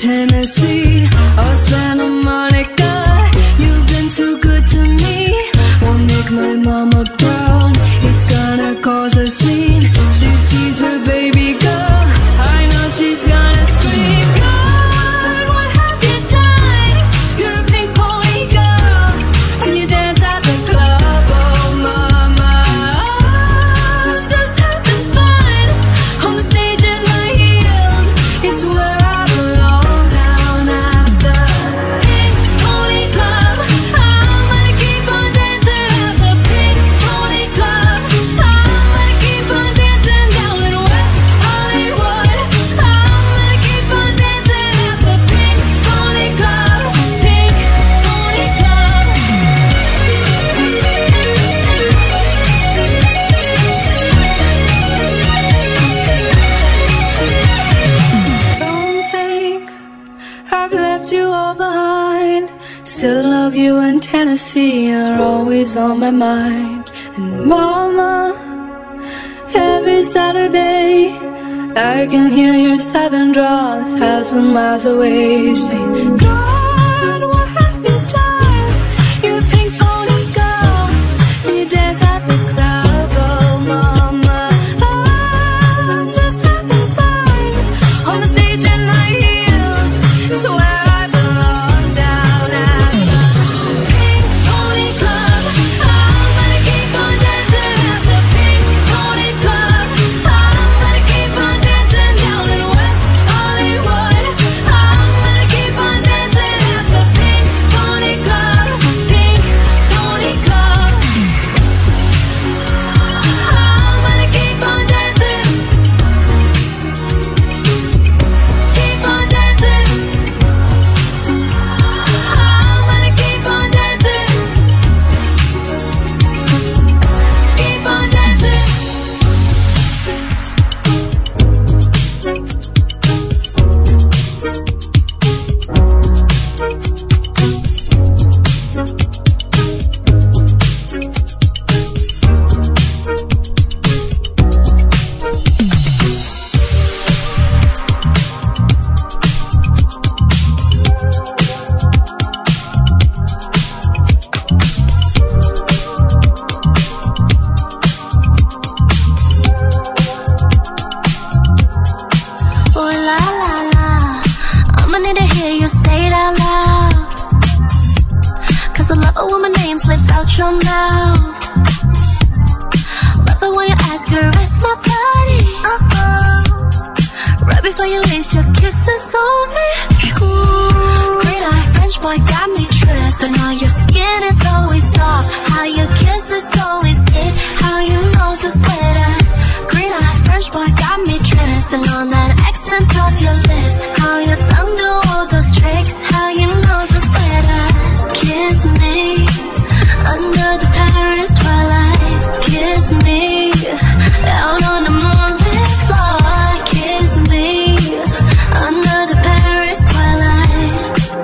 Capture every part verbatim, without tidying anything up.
Tennessee or Santa Monica. You've been too good to me. Won't make my mama proud. It's gonna cause a scene. She sees her baby girl. I know she's gonna scream. God, what have you done? You're a pink pony girl, and you dance at the club. Oh mama, I'm just having fun on the stage in my heels. It's where I belong down at the Pink Pony Club. I'm gonna keep on dancing at the Pink Pony Club. I'm gonna keep on dancing down in West Hollywood. I'm gonna keep on dancing at the Pink Pony Club. Pink Pony Club. Don't think I've left you all behind. Still love you, and Tennessee are always on my mind. And mama, every Saturday I can hear your southern drawl a thousand miles away, saying, God, what have you done? You're a pink pony girl, you dance at the club. Oh mama, I'm just having fun on the stage in my heels. It's where I belong down at the Pink Pony Club. I'm gonna keep on dancing at the Pink Pony Club. I'm gonna keep on dancing down in West Hollywood. I'm gonna keep on dancing at the Pink Pony Club. Pink Pony Club. I'm gonna keep on dancing. Keep on dancing. I'm gonna keep on dancing. Keep on dancing. Oh la la la, I'ma need to hear you say it out loud. Cause I love it when my name slips out your mouth. Love it when you ask to rest my body. Uh-oh. Right before you leave, your kisses on me. Ooh. Green eye French boy got me tripping. How your skin is always soft, how your kiss is always hit, how you know to sweater. Green eye French boy got me tripping on that accent of your lips, how your tongue do all those tricks, how you know to sweater. Kiss me under the Paris twilight. Kiss me out on the moonlit floor. Kiss me under the Paris twilight.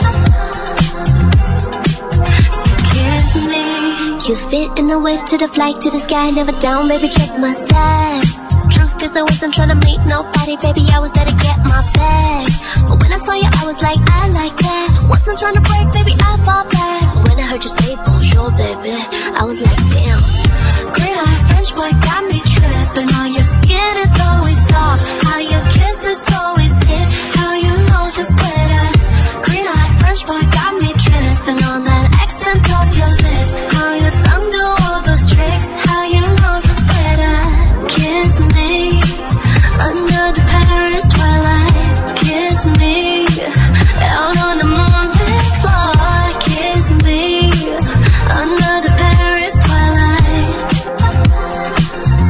So kiss me. You fit in the whip to the flight to the sky, never down, baby, check my stats. Truth is I wasn't trying to meet nobody, baby, I was there to get my bag. But when I saw you, I was like, I like that. Wasn't trying to break, baby, I fall back. But when I heard you say bonjour, baby, I was like, damn. Green eye French boy got me tripping. How your skin is always soft, how your kiss is always hit, how you know to sweater. Green eye French boy got me tripping on that accent of your lips, how your tongue do all those tricks, how you know to sweater. Kiss me under the Paris twilight. Kiss me out on the moonlit floor. Kiss me under the Paris twilight.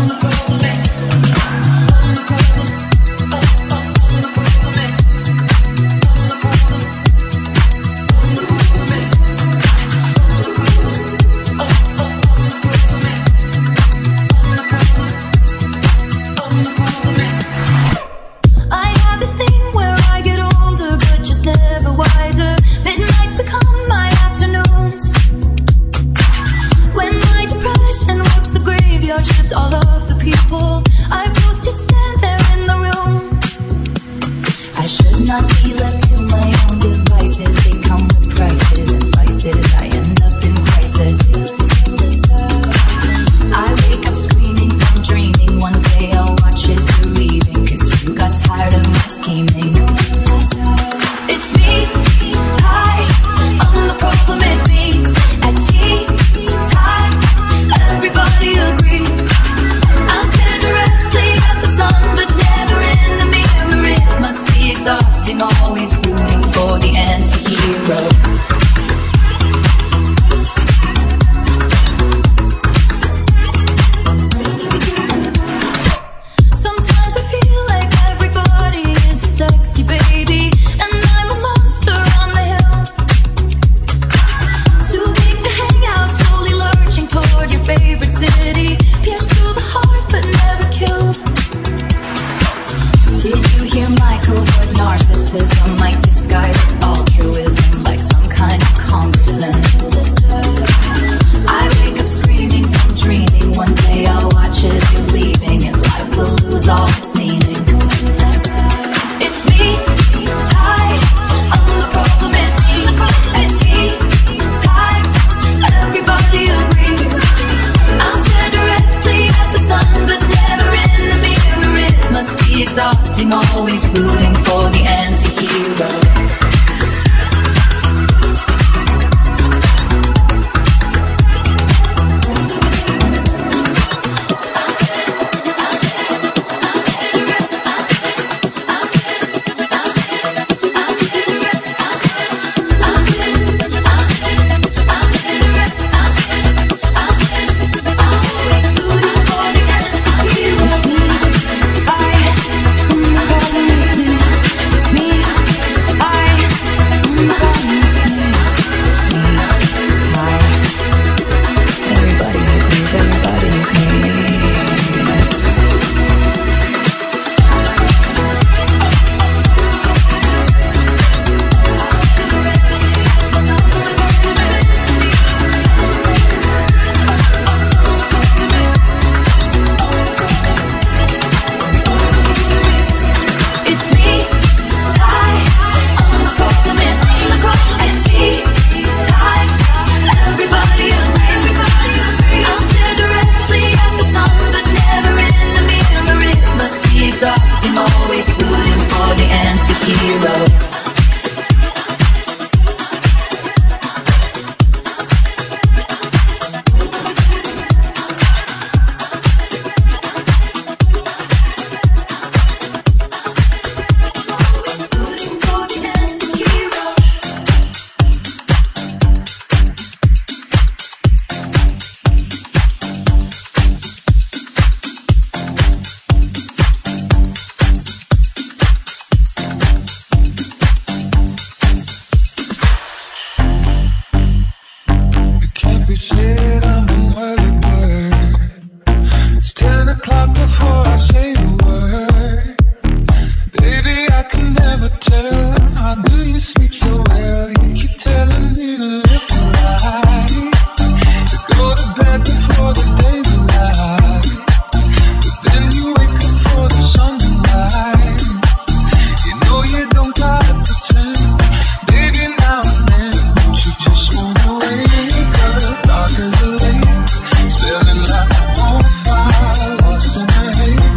Spilling like a bonfire, lost in the haze.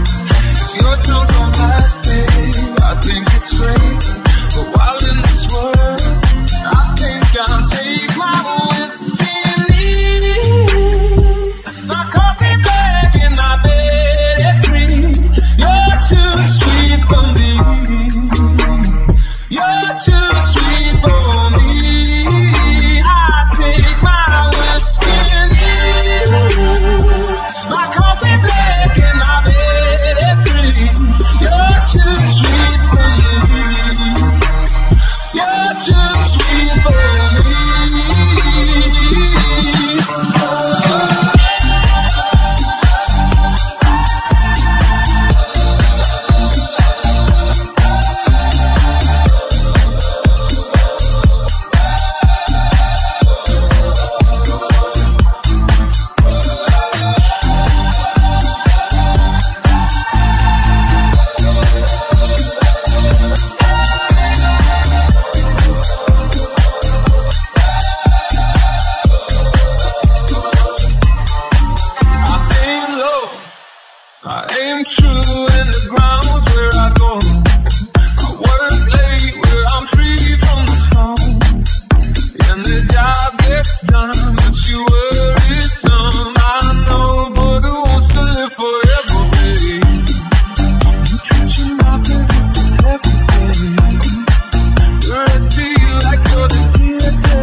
I aim true in the ground's where I go. I work late where I'm free from the phone. And the job gets done, but you worry some. I know, but who wants to live forever, babe? You treat your mouth as if it's heaven's gate. The rest of you like you're the T S A.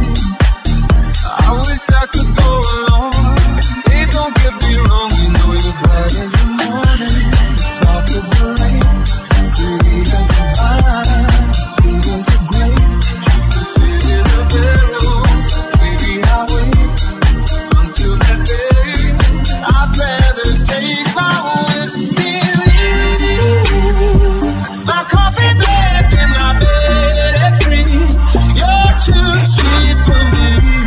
I wish I could go along. Hey, don't get me wrong, you know you're bright as the morning, soft as the rain, pretty as the vine, sweet as a grape. You can sit in a barrel, baby, I'll wait until that day. I'd rather take my whiskey with you, my coffee black and my bed free. You're too sweet for me.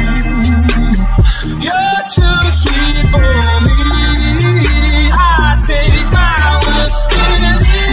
You're too sweet for me. I take my whiskey with you.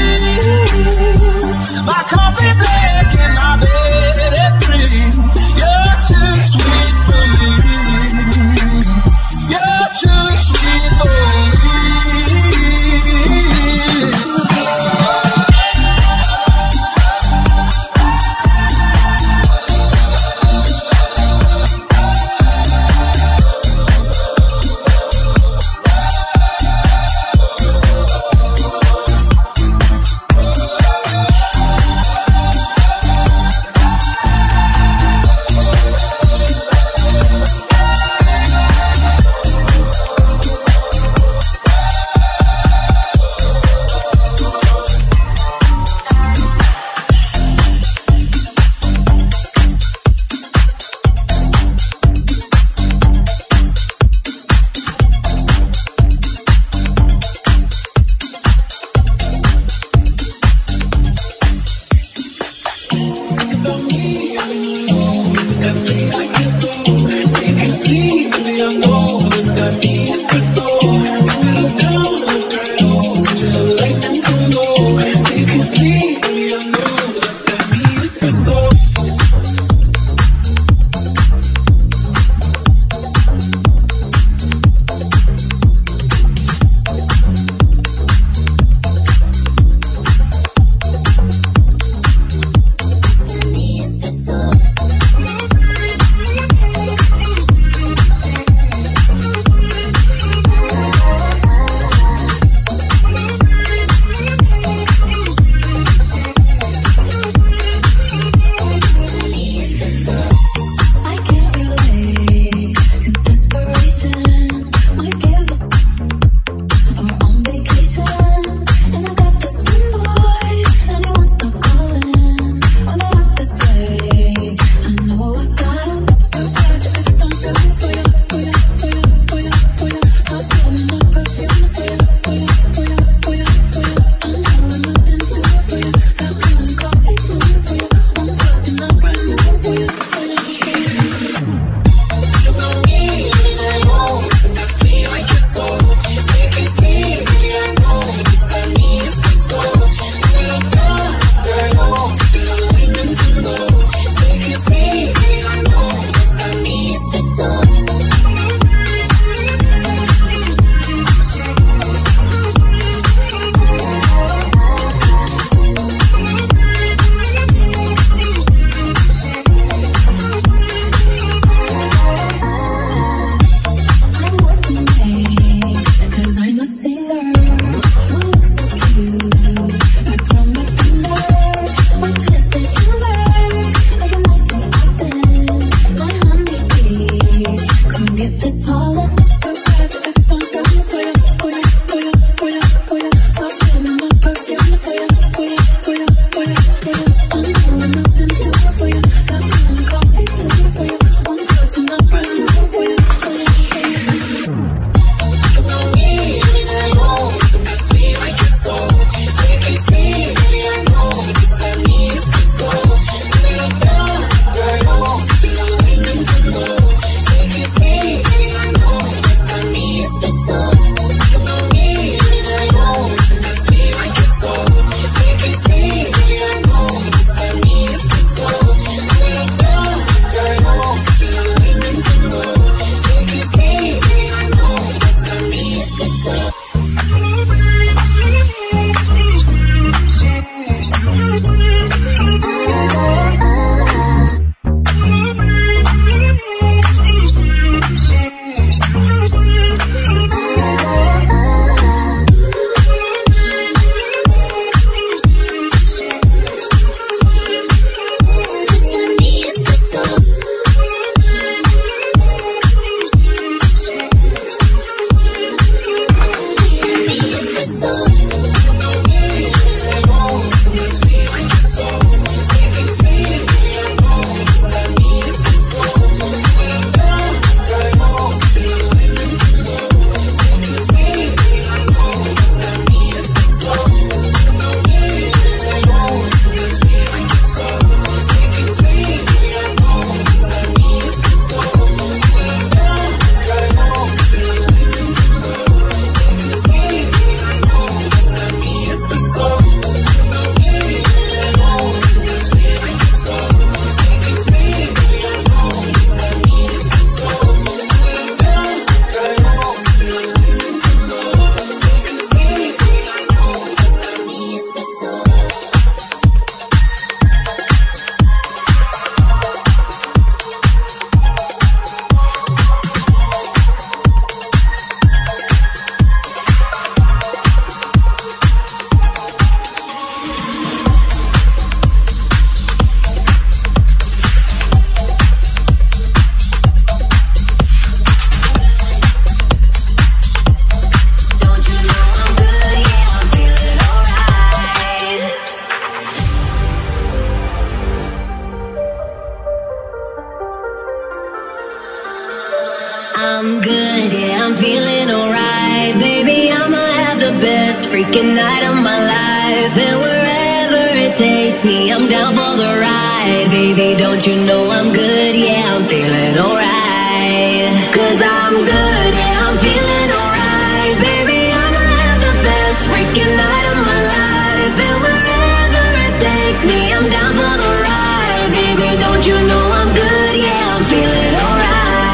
freaking night of my life. And wherever it takes me, I'm down for the ride. Baby, don't you know I'm good? Yeah, I'm feeling alright. Cause I'm good, yeah, I'm feeling alright. Baby, I'ma have the best freaking night of my life. And wherever it takes me, I'm down for the ride. Baby, don't you know I'm good? Yeah, I'm feeling alright.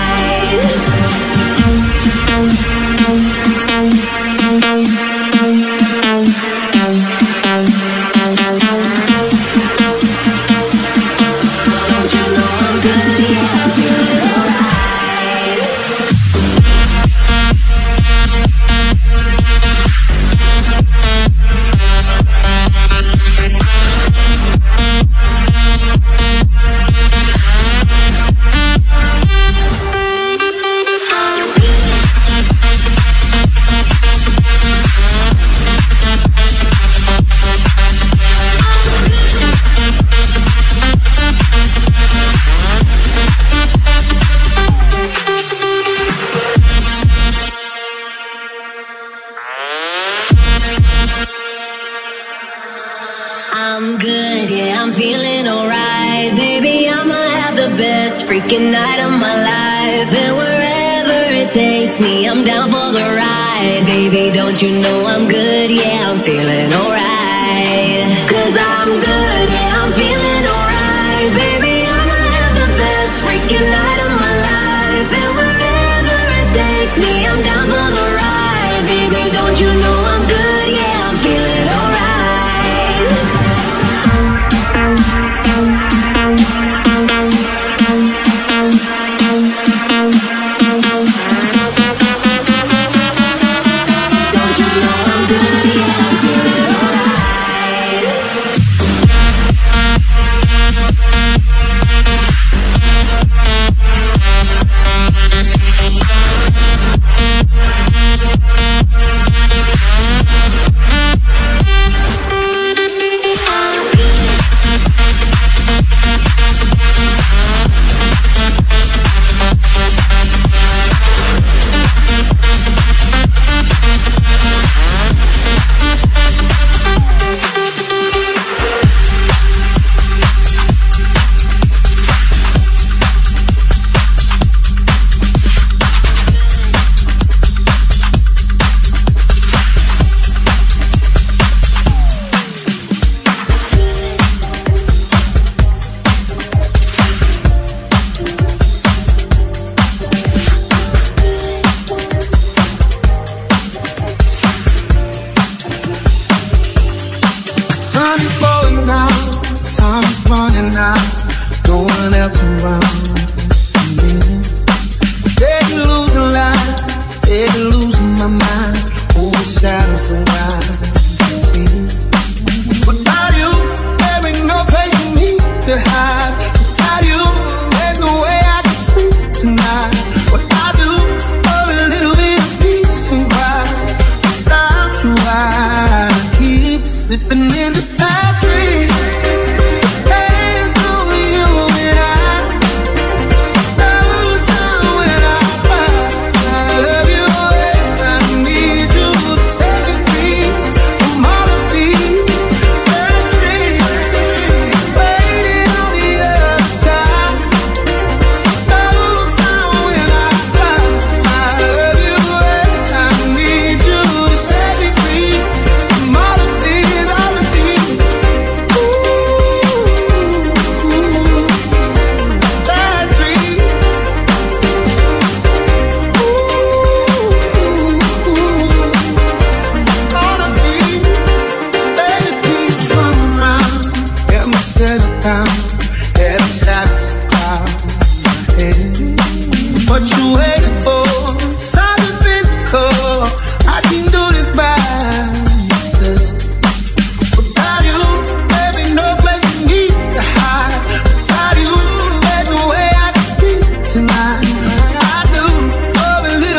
I'm good, yeah, I'm feeling alright. Baby, I'ma have the best freaking night of my life. And wherever it takes me, I'm down for the ride. Baby, don't you know I'm good? Yeah, I'm feeling alright. Cause I'm good, yeah, I'm feeling alright. Baby, I'ma have the best freaking night of my life. And wherever it takes me, I'm down for the ride. Baby, don't you know I'm good? Yeah, I'm feeling alright.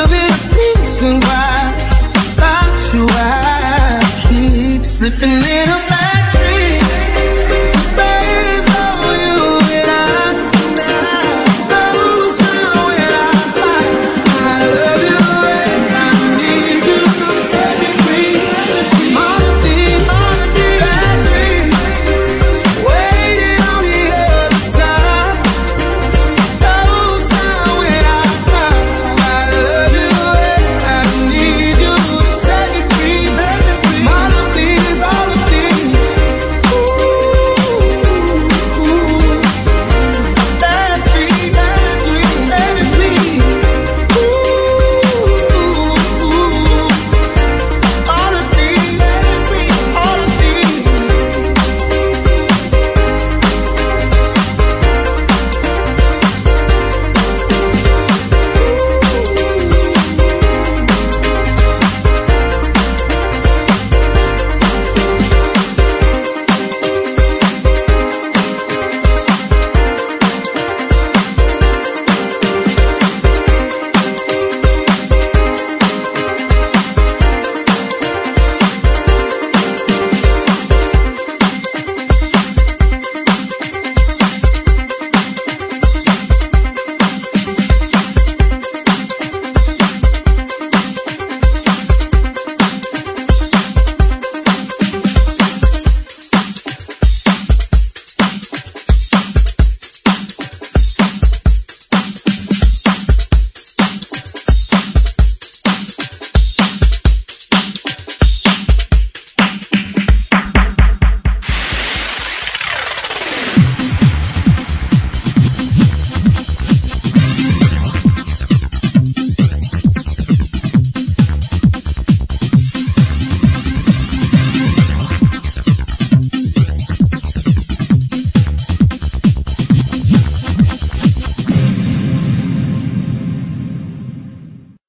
Slipping in